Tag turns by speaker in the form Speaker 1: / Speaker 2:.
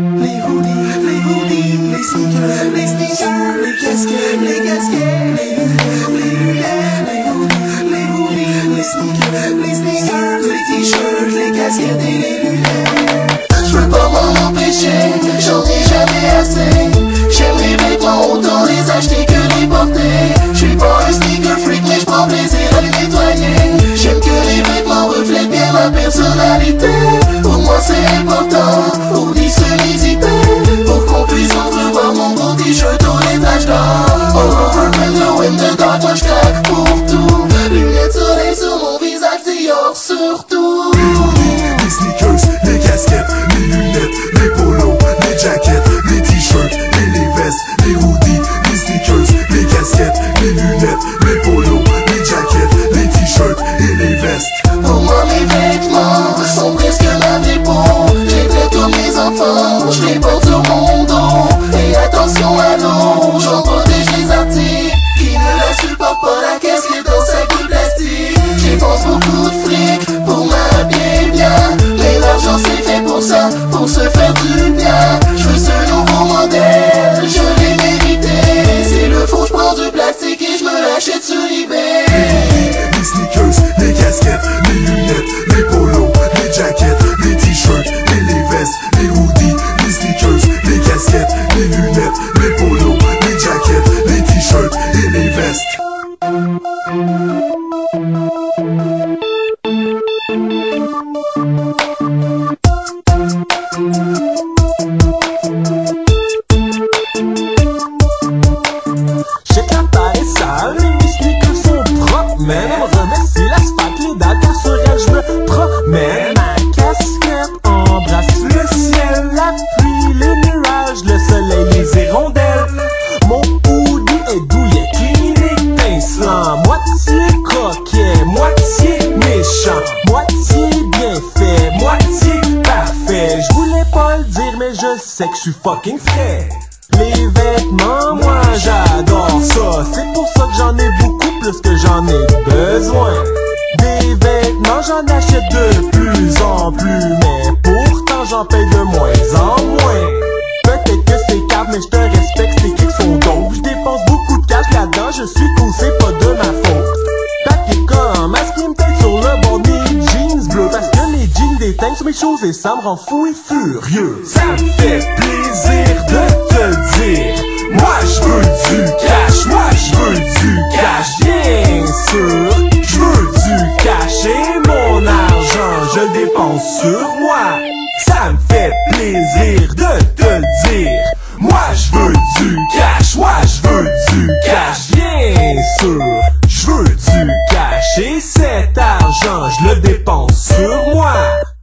Speaker 1: Les hoodies, les sneakers, les casquettes, les lunettes, les hoodies, les sneakers, les t-shirts, les casquettes et les lunettes. Je peux pas m'en empêcher, j'en ai jamais assez. J'aime les vêtements, autant les acheter que les porter. J'suis pas un sneaker freak, mais j'prends plaisir à les nettoyer. J'aime que les vêtements reflètent bien ma personnalité. Pour moi c'est important, hoodie semi-zippé, pour qu'on puisse entrevoir mon beau t-shirt au lettrage d'or. All over the glow in the dark, moi j'craque pour tout. Lunettes soleil sur mon visage, Dior surtout.
Speaker 2: Les hoodies, les sneakers, les casquettes, les lunettes, les polos, les jackets, les t-shirts et les vestes. Les hoodies, les sneakers, les casquettes, les lunettes, les polos, les jackets, les t-shirts et les vestes.
Speaker 1: Pour moi mes vêtements sont presque ma dépôt. Je les traite comme mes enfants, je les porte sur mon dos. Et attention à l'eau, j'en protège les articles qui ne la supportent pas, la casquette dans sac de plastique. J'y dépense beaucoup de fric pour m'habiller bien, mais l'argent c'est fait pour ça, pour se faire du bien. Je veux ce nouveau modèle, je l'ai mérité. C'est le faux, je prends du plastique et je me l'achète sur eBay.
Speaker 2: Les sneakers, les casquettes, les lunettes, les polos, les jackets, les t-shirts et les vestes. Les hoodies, les sneakers, les casquettes, les lunettes, les polos, les jackets, les t-shirts et les vestes.
Speaker 3: Check la taille sale, mais mes sneakers sont propres, man. Elle me remercie l'asphalte, les dalles, car sur elle je me promène. Ma casquette embrasse le ciel, la pluie, les nuages, le soleil, les hirondelles. Mon hoodie est douillet, clean et pincelant, moitié coquet, moitié méchant, moitié bien fait, moitié parfait. Je voulais pas le dire, mais je sais que je suis fucking frais. Les vêtements, moi j'adore ça. C'est pour ça que j'en ai beaucoup plus que j'en ai besoin. Des vêtements, j'en achète de plus en plus, mais pourtant j'en paye de moins en moins. Peut-être que c'est cave, mais je te respecte, tes kicks sont dope. Je dépense beaucoup de cash là-dedans, je suis cool, c'est pas de ma faute. Papier comme masque me tête sur le bord des jeans bleus, parce que les jeans déteignent sur mes choses et ça me rend fou et furieux. Ça me fait plaisir de te dire, moi je veux du cash, moi je veux du cash, bien sûr. Je veux du cash et mon argent je le dépense sur moi. Ça me fait plaisir de te dire, moi je veux du cash, moi je veux du cash, bien sûr. Je veux du cash et cet argent je le dépense sur moi.